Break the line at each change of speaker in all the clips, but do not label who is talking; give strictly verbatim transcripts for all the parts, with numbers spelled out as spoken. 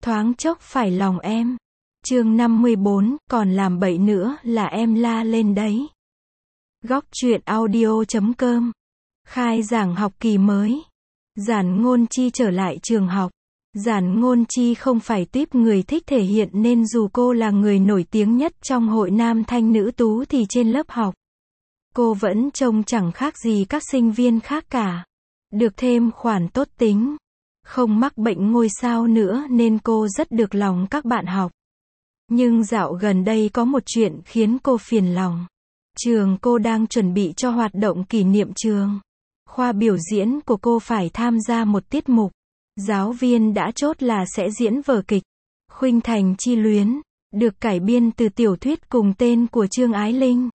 thoáng chốc phải lòng em. Chương năm mươi bốn, còn làm bậy nữa là em la lên đấy. Góc truyện audio chấm com. Khai giảng học kỳ mới. Giản Ngôn Chi trở lại trường học. Giản Ngôn Chi không phải tuýp người thích thể hiện nên dù cô là người nổi tiếng nhất trong hội nam thanh nữ tú thì trên lớp học, cô vẫn trông chẳng khác gì các sinh viên khác cả. Được thêm khoản tốt tính, không mắc bệnh ngôi sao nữa nên cô rất được lòng các bạn học. Nhưng dạo gần đây có một chuyện khiến cô phiền lòng. Trường cô đang chuẩn bị cho hoạt động kỷ niệm trường. Khoa biểu diễn của cô phải tham gia một tiết mục. Giáo viên đã chốt là sẽ diễn vở kịch Khuynh Thành Chi Luyến, được cải biên từ tiểu thuyết cùng tên của Trương Ái Linh.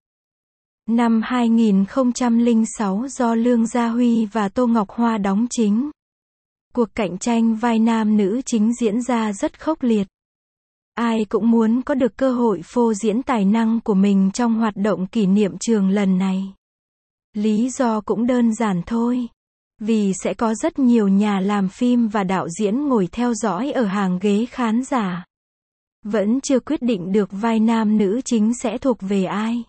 Năm hai nghìn không trăm lẻ sáu do Lương Gia Huy và Tô Ngọc Hoa đóng chính. Cuộc cạnh tranh vai nam nữ chính diễn ra rất khốc liệt. Ai cũng muốn có được cơ hội phô diễn tài năng của mình trong hoạt động kỷ niệm trường lần này. Lý do cũng đơn giản thôi. Vì sẽ có rất nhiều nhà làm phim và đạo diễn ngồi theo dõi ở hàng ghế khán giả. Vẫn chưa quyết định được vai nam nữ chính sẽ thuộc về ai.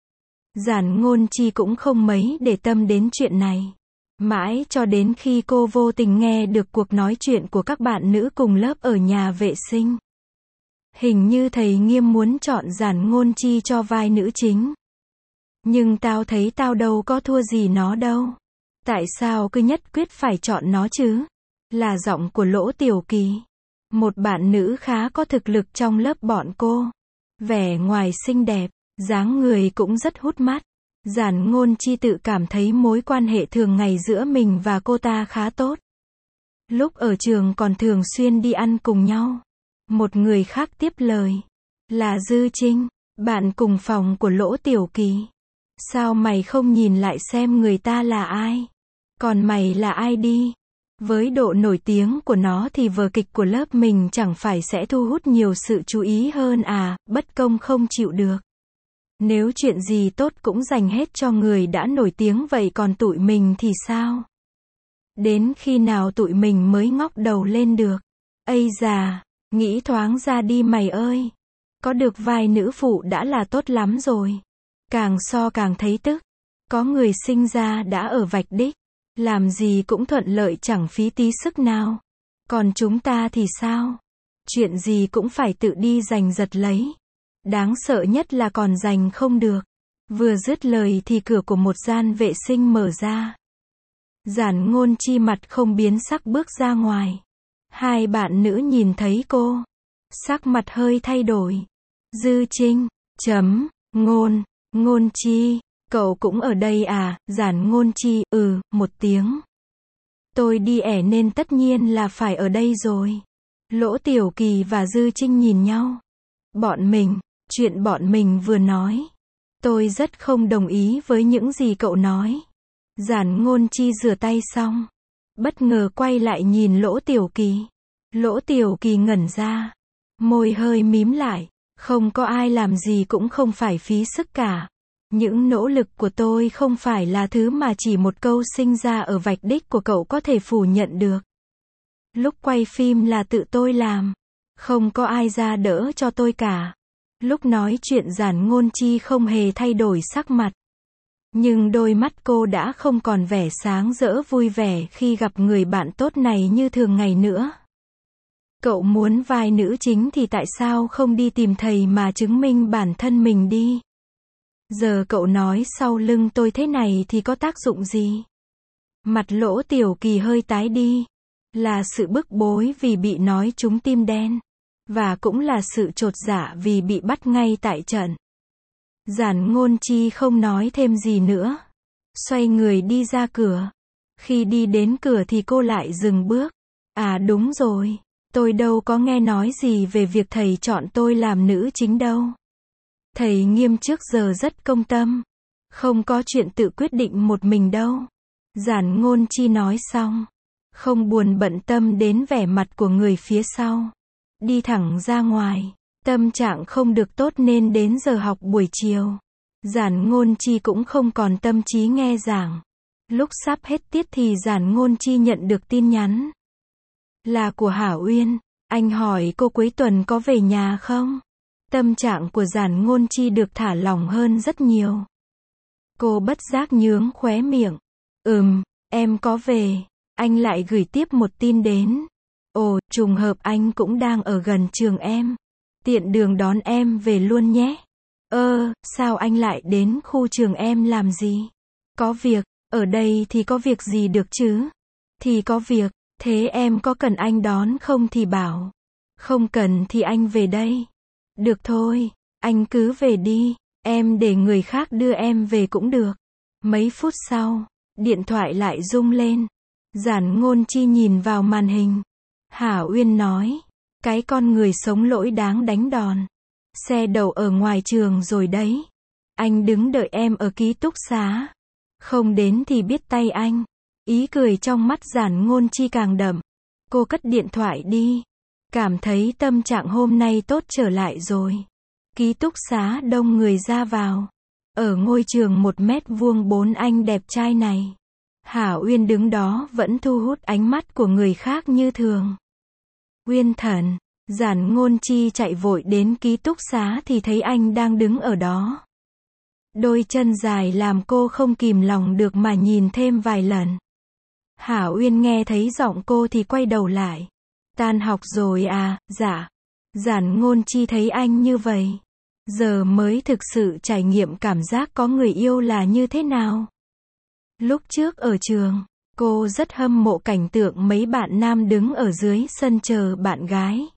Giản Ngôn Chi cũng không mấy để tâm đến chuyện này. Mãi cho đến khi cô vô tình nghe được cuộc nói chuyện của các bạn nữ cùng lớp ở nhà vệ sinh. Hình như thầy Nghiêm muốn chọn Giản Ngôn Chi cho vai nữ chính. Nhưng tao thấy tao đâu có thua gì nó đâu. Tại sao cứ nhất quyết phải chọn nó chứ? Là giọng của Lỗ Tiểu Kỳ. Một bạn nữ khá có thực lực trong lớp bọn cô. Vẻ ngoài xinh đẹp, dáng người cũng rất hút mắt. Giản Ngôn Chi tự cảm thấy mối quan hệ thường ngày giữa mình và cô ta khá tốt. Lúc ở trường còn thường xuyên đi ăn cùng nhau. Một người khác tiếp lời. Là Dư Trinh, bạn cùng phòng của Lỗ Tiểu Kỳ. Sao mày không nhìn lại xem người ta là ai? Còn mày là ai đi? Với độ nổi tiếng của nó thì vở kịch của lớp mình chẳng phải sẽ thu hút nhiều sự chú ý hơn à, bất công không chịu được. Nếu chuyện gì tốt cũng dành hết cho người đã nổi tiếng vậy còn tụi mình thì sao? Đến khi nào tụi mình mới ngóc đầu lên được? Ây già, nghĩ thoáng ra đi mày ơi. Có được vai nữ phụ đã là tốt lắm rồi. Càng so càng thấy tức. Có người sinh ra đã ở vạch đích. Làm gì cũng thuận lợi chẳng phí tí sức nào. Còn chúng ta thì sao? Chuyện gì cũng phải tự đi giành giật lấy. Đáng sợ nhất là còn giành không được. Vừa dứt lời thì cửa của một gian vệ sinh mở ra. Giản Ngôn Chi mặt không biến sắc bước ra ngoài. Hai bạn nữ nhìn thấy cô. Sắc mặt hơi thay đổi. Dư Trinh, chấm, Ngôn, Ngôn Chi. Cậu cũng ở đây à? Giản Ngôn Chi, ừ, một tiếng. Tôi đi ẻ nên tất nhiên là phải ở đây rồi. Lỗ Tiểu Kỳ và Dư Trinh nhìn nhau. Bọn mình, chuyện bọn mình vừa nói. Tôi rất không đồng ý với những gì cậu nói. Giản Ngôn Chi rửa tay xong. Bất ngờ quay lại nhìn Lỗ Tiểu Kỳ. Lỗ Tiểu Kỳ ngẩn ra. Môi hơi mím lại. Không có ai làm gì cũng không phải phí sức cả. Những nỗ lực của tôi không phải là thứ mà chỉ một câu sinh ra ở vạch đích của cậu có thể phủ nhận được. Lúc quay phim là tự tôi làm. Không có ai ra đỡ cho tôi cả. Lúc nói chuyện Giản Ngôn Chi không hề thay đổi sắc mặt. Nhưng đôi mắt cô đã không còn vẻ sáng rỡ vui vẻ khi gặp người bạn tốt này như thường ngày nữa. Cậu muốn vai nữ chính thì tại sao không đi tìm thầy mà chứng minh bản thân mình đi? Giờ cậu nói sau lưng tôi thế này thì có tác dụng gì? Mặt Lỗ Tiểu Kỳ hơi tái đi. Là sự bức bối vì bị nói trúng tim đen. Và cũng là sự chột dạ vì bị bắt ngay tại trận. Giản Ngôn Chi không nói thêm gì nữa. Xoay người đi ra cửa. Khi đi đến cửa thì cô lại dừng bước. À đúng rồi. Tôi đâu có nghe nói gì về việc thầy chọn tôi làm nữ chính đâu. Thầy Nghiêm trước giờ rất công tâm. Không có chuyện tự quyết định một mình đâu. Giản Ngôn Chi nói xong. Không buồn bận tâm đến vẻ mặt của người phía sau. Đi thẳng ra ngoài. Tâm trạng không được tốt nên đến giờ học buổi chiều. Giản Ngôn Chi cũng không còn tâm trí nghe giảng. Lúc sắp hết tiết thì Giản Ngôn Chi nhận được tin nhắn. Là của Hà Uyên. Anh hỏi cô cuối tuần có về nhà không? Tâm trạng của Giản Ngôn Chi được thả lỏng hơn rất nhiều. Cô bất giác nhướng khóe miệng. Ừm, em có về. Anh lại gửi tiếp một tin đến. Ồ, trùng hợp anh cũng đang ở gần trường em. Tiện đường đón em về luôn nhé. Ơ, sao anh lại đến khu trường em làm gì? Có việc, ở đây thì có việc gì được chứ? Thì có việc, thế em có cần anh đón không thì bảo. Không cần thì anh về đây. Được thôi, anh cứ về đi, em để người khác đưa em về cũng được. Mấy phút sau, điện thoại lại rung lên. Giản Ngôn Chi nhìn vào màn hình. Hà Uyên nói, cái con người sống lỗi đáng đánh đòn. Xe đậu ở ngoài trường rồi đấy. Anh đứng đợi em ở ký túc xá. Không đến thì biết tay anh. Ý cười trong mắt Giản Ngôn Chi càng đậm. Cô cất điện thoại đi. Cảm thấy tâm trạng hôm nay tốt trở lại rồi. Ký túc xá đông người ra vào. Ở ngôi trường một mét vuông bốn anh đẹp trai này. Hà Uyên đứng đó vẫn thu hút ánh mắt của người khác như thường. Uyên Thần, Giản Ngôn Chi chạy vội đến ký túc xá thì thấy anh đang đứng ở đó. Đôi chân dài làm cô không kìm lòng được mà nhìn thêm vài lần. Hà Uyên nghe thấy giọng cô thì quay đầu lại. Tan học rồi à, dạ. Giản Ngôn Chi thấy anh như vậy. Giờ mới thực sự trải nghiệm cảm giác có người yêu là như thế nào. Lúc trước ở trường, cô rất hâm mộ cảnh tượng mấy bạn nam đứng ở dưới sân chờ bạn gái.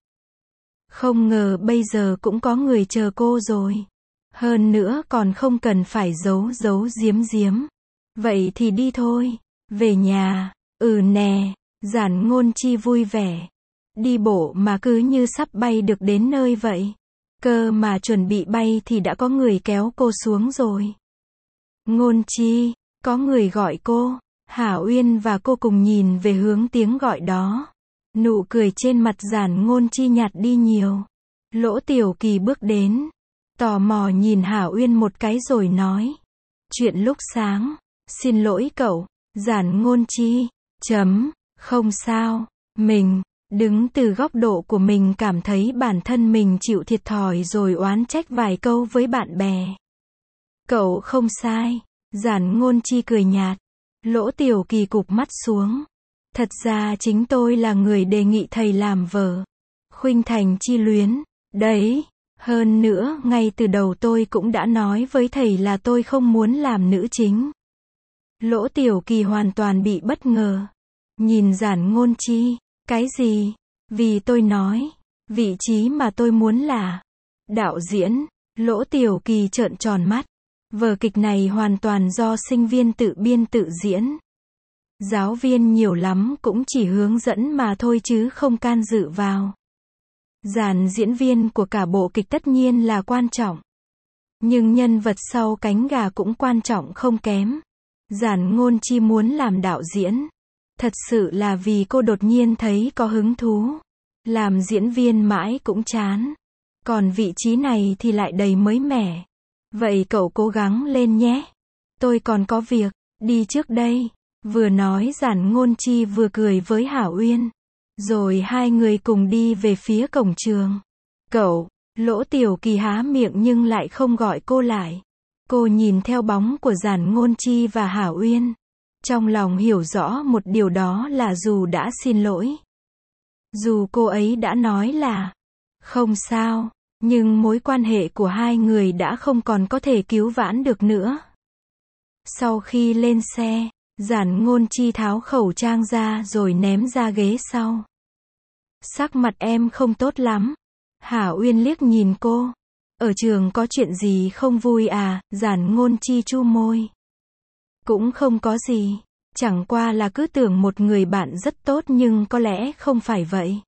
Không ngờ bây giờ cũng có người chờ cô rồi. Hơn nữa còn không cần phải giấu giấu giếm giếm. Vậy thì đi thôi. Về nhà. Ừ nè. Giản Ngôn Chi vui vẻ. Đi bộ mà cứ như sắp bay được đến nơi vậy. Cơ mà chuẩn bị bay thì đã có người kéo cô xuống rồi. Ngôn Chi, có người gọi cô. Hà Uyên và cô cùng nhìn về hướng tiếng gọi đó. Nụ cười trên mặt Giản Ngôn Chi nhạt đi nhiều. Lỗ Tiểu Kỳ bước đến. Tò mò nhìn Hà Uyên một cái rồi nói. Chuyện lúc sáng. Xin lỗi cậu. Giản Ngôn Chi. Chấm. Không sao. Mình. Đứng từ góc độ của mình cảm thấy bản thân mình chịu thiệt thòi rồi oán trách vài câu với bạn bè. Cậu không sai. Giản Ngôn Chi cười nhạt. Lỗ Tiểu Kỳ cụp mắt xuống. Thật ra chính tôi là người đề nghị thầy làm vợ. Khuynh thành chi luyến. Đấy. Hơn nữa, ngay từ đầu tôi cũng đã nói với thầy là tôi không muốn làm nữ chính. Lỗ Tiểu Kỳ hoàn toàn bị bất ngờ. Nhìn Giản Ngôn Chi. Cái gì? Vì tôi nói, vị trí mà tôi muốn là đạo diễn. Lỗ Tiểu Kỳ trợn tròn mắt. Vở kịch này hoàn toàn do sinh viên tự biên tự diễn. Giáo viên nhiều lắm cũng chỉ hướng dẫn mà thôi chứ không can dự vào. Dàn diễn viên của cả bộ kịch tất nhiên là quan trọng. Nhưng nhân vật sau cánh gà cũng quan trọng không kém. Giản Ngôn Chi muốn làm đạo diễn. Thật sự là vì cô đột nhiên thấy có hứng thú. Làm diễn viên mãi cũng chán. Còn vị trí này thì lại đầy mới mẻ. Vậy cậu cố gắng lên nhé. Tôi còn có việc, đi trước đây. Vừa nói Giản Ngôn Chi vừa cười với Hà Uyên. Rồi hai người cùng đi về phía cổng trường. Cậu, Lỗ Tiểu Kỳ há miệng nhưng lại không gọi cô lại. Cô nhìn theo bóng của Giản Ngôn Chi và Hà Uyên. Trong lòng hiểu rõ một điều đó là dù đã xin lỗi. Dù cô ấy đã nói là không sao, nhưng mối quan hệ của hai người đã không còn có thể cứu vãn được nữa. Sau khi lên xe, Giản Ngôn Chi tháo khẩu trang ra rồi ném ra ghế sau. Sắc mặt em không tốt lắm. Hà Uyên liếc nhìn cô. Ở trường có chuyện gì không vui à? Giản Ngôn Chi chu môi. Cũng không có gì. Chẳng qua là cứ tưởng một người bạn rất tốt nhưng có lẽ không phải vậy.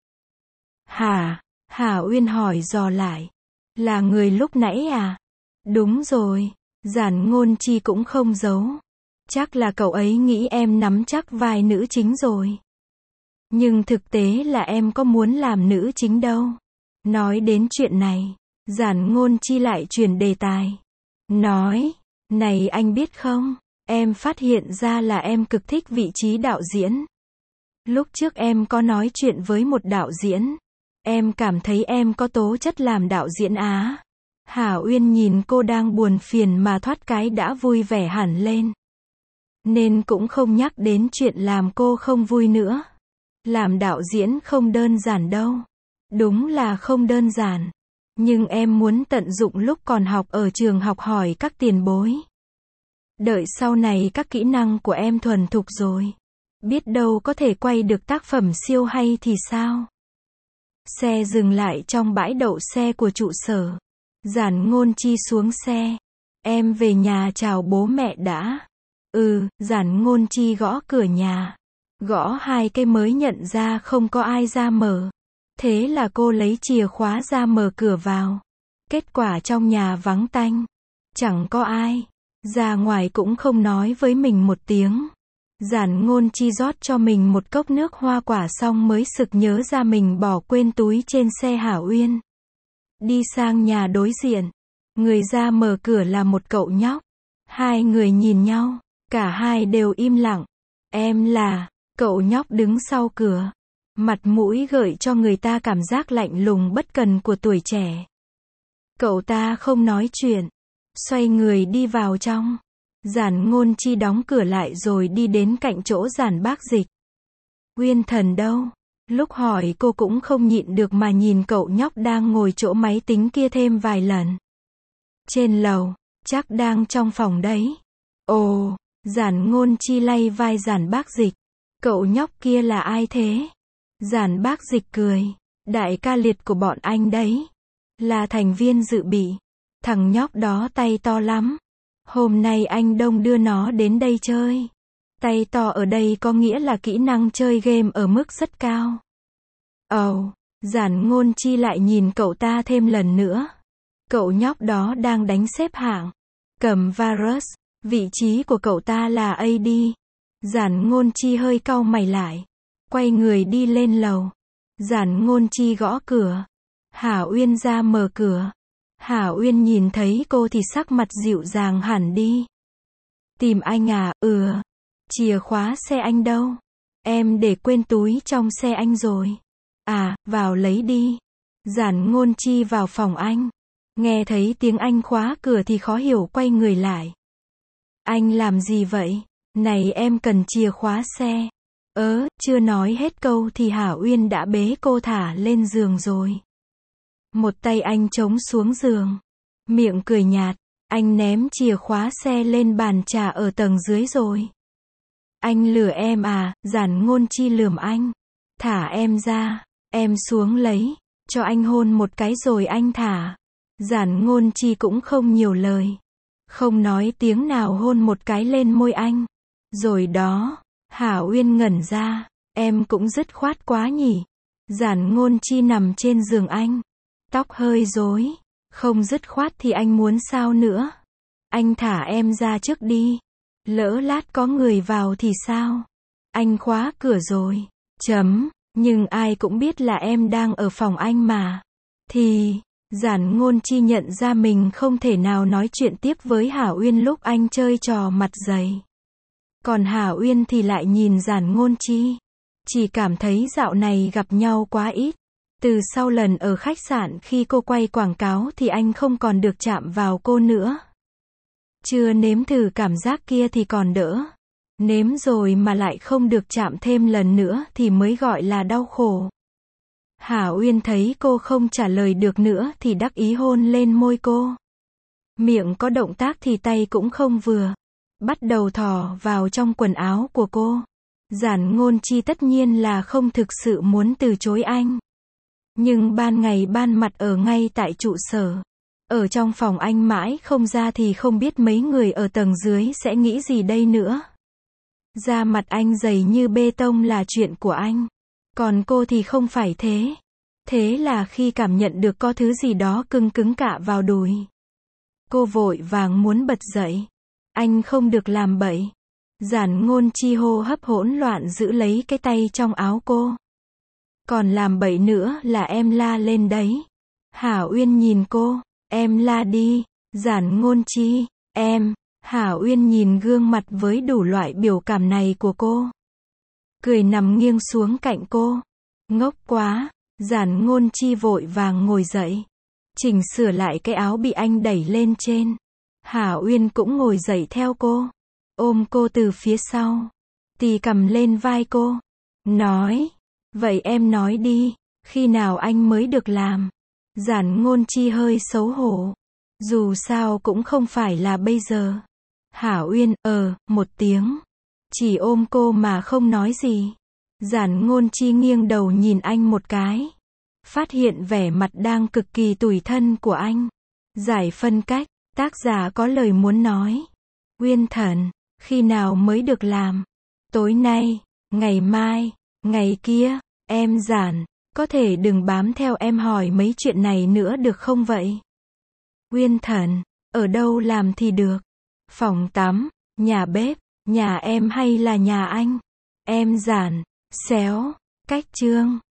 Hả? Hà Uyên hỏi dò lại. Là người lúc nãy à? Đúng rồi. Giản Ngôn Chi cũng không giấu. Chắc là cậu ấy nghĩ em nắm chắc vai nữ chính rồi. Nhưng thực tế là em có muốn làm nữ chính đâu. Nói đến chuyện này, Giản Ngôn Chi lại chuyển đề tài. Nói, này anh biết không, em phát hiện ra là em cực thích vị trí đạo diễn. Lúc trước em có nói chuyện với một đạo diễn. Em cảm thấy em có tố chất làm đạo diễn á. Hà Uyên nhìn cô đang buồn phiền mà thoát cái đã vui vẻ hẳn lên. Nên cũng không nhắc đến chuyện làm cô không vui nữa. Làm đạo diễn không đơn giản đâu. Đúng là không đơn giản. Nhưng em muốn tận dụng lúc còn học ở trường học hỏi các tiền bối. Đợi sau này các kỹ năng của em thuần thục rồi. Biết đâu có thể quay được tác phẩm siêu hay thì sao? Xe dừng lại trong bãi đậu xe của trụ sở. Giản Ngôn Chi xuống xe. Em về nhà chào bố mẹ đã. Ừ, Giản Ngôn Chi gõ cửa nhà. Gõ hai cái mới nhận ra không có ai ra mở. Thế là cô lấy chìa khóa ra mở cửa vào. Kết quả trong nhà vắng tanh. Chẳng có ai. Ra ngoài cũng không nói với mình một tiếng. Giản Ngôn Chi rót cho mình một cốc nước hoa quả xong mới sực nhớ ra mình bỏ quên túi trên xe Hà Uyên. Đi sang nhà đối diện. Người ra mở cửa là một cậu nhóc. Hai người nhìn nhau. Cả hai đều im lặng. Em là... Cậu nhóc đứng sau cửa. Mặt mũi gợi cho người ta cảm giác lạnh lùng bất cần của tuổi trẻ. Cậu ta không nói chuyện. Xoay người đi vào trong. Giản Ngôn Chi đóng cửa lại rồi đi đến cạnh chỗ Giản Bác Dịch. Uyên Thần đâu? Lúc hỏi cô cũng không nhịn được mà nhìn cậu nhóc đang ngồi chỗ máy tính kia thêm vài lần. Trên lầu, chắc đang trong phòng đấy. Ồ, Giản Ngôn Chi lay vai Giản Bác Dịch. Cậu nhóc kia là ai thế? Giản Bác Dịch cười. Đại ca liệt của bọn anh đấy. Là thành viên dự bị. Thằng nhóc đó tay to lắm. Hôm nay anh Đông đưa nó đến đây chơi. Tay to ở đây có nghĩa là kỹ năng chơi game ở mức rất cao. Ồ, oh, Giản Ngôn Chi lại nhìn cậu ta thêm lần nữa. Cậu nhóc đó đang đánh xếp hạng. Cầm Varus. Vị trí của cậu ta là a đê. Giản Ngôn Chi hơi cau mày lại. Quay người đi lên lầu. Giản Ngôn Chi gõ cửa. Hà Uyên ra mở cửa. Hà Uyên nhìn thấy cô thì sắc mặt dịu dàng hẳn đi. Tìm anh à? Ừ. Chìa khóa xe anh đâu? Em để quên túi trong xe anh rồi. À, vào lấy đi. Giản Ngôn Chi vào phòng anh. Nghe thấy tiếng anh khóa cửa thì khó hiểu quay người lại. Anh làm gì vậy? Này em cần chìa khóa xe. Ớ, chưa nói hết câu thì Hà Uyên đã bế cô thả lên giường rồi. Một tay anh chống xuống giường. Miệng cười nhạt. Anh ném chìa khóa xe lên bàn trà ở tầng dưới rồi. Anh lừa em à? Giản Ngôn Chi lườm anh. Thả em ra. Em xuống lấy. Cho anh hôn một cái rồi anh thả. Giản Ngôn Chi cũng không nhiều lời. Không nói tiếng nào hôn một cái lên môi anh. Rồi đó. Hà Uyên ngẩn ra. Em cũng dứt khoát quá nhỉ. Giản Ngôn Chi nằm trên giường anh. Tóc hơi rối. Không dứt khoát thì anh muốn sao nữa? Anh thả em ra trước đi. Lỡ lát có người vào thì sao? Anh khóa cửa rồi. Chấm. Nhưng ai cũng biết là em đang ở phòng anh mà. Thì, Giản Ngôn Chi nhận ra mình không thể nào nói chuyện tiếp với Hà Uyên lúc anh chơi trò mặt dày. Còn Hà Uyên thì lại nhìn Giản Ngôn Chi. Chỉ cảm thấy dạo này gặp nhau quá ít. Từ sau lần ở khách sạn khi cô quay quảng cáo thì anh không còn được chạm vào cô nữa. Chưa nếm thử cảm giác kia thì còn đỡ. Nếm rồi mà lại không được chạm thêm lần nữa thì mới gọi là đau khổ. Hà Uyên thấy cô không trả lời được nữa thì đắc ý hôn lên môi cô. Miệng có động tác thì tay cũng không vừa. Bắt đầu thò vào trong quần áo của cô. Giản Ngôn Chi tất nhiên là không thực sự muốn từ chối anh. Nhưng ban ngày ban mặt ở ngay tại trụ sở. Ở trong phòng anh mãi không ra thì không biết mấy người ở tầng dưới sẽ nghĩ gì đây nữa. Da mặt anh dày như bê tông là chuyện của anh. Còn cô thì không phải thế. Thế là khi cảm nhận được có thứ gì đó cưng cứng cạ vào đùi. Cô vội vàng muốn bật dậy. Anh không được làm bậy. Giản Ngôn Chi hô hấp hỗn loạn giữ lấy cái tay trong áo cô. Còn làm bậy nữa là em la lên đấy. Hà Uyên nhìn cô. Em la đi. Giản Ngôn Chi. Em. Hà Uyên nhìn gương mặt với đủ loại biểu cảm này của cô. Cười nằm nghiêng xuống cạnh cô. Ngốc quá. Giản Ngôn Chi vội vàng ngồi dậy, chỉnh sửa lại cái áo bị anh đẩy lên trên. Hà Uyên cũng ngồi dậy theo cô, ôm cô từ phía sau, tì cầm lên vai cô, nói, vậy em nói đi, khi nào anh mới được làm? Giản Ngôn Chi hơi xấu hổ, dù sao cũng không phải là bây giờ. Hà Uyên, ờ, một tiếng, chỉ ôm cô mà không nói gì. Giản Ngôn Chi nghiêng đầu nhìn anh một cái, phát hiện vẻ mặt đang cực kỳ tủi thân của anh. Giải phân cách, tác giả có lời muốn nói. Uyên Thần, khi nào mới được làm? Tối nay, ngày mai, ngày kia, em Giản, có thể đừng bám theo em hỏi mấy chuyện này nữa được không vậy? Uyên Thần, ở đâu làm thì được? Phòng tắm, nhà bếp, nhà em hay là nhà anh? Em Giản, xéo, cách chương.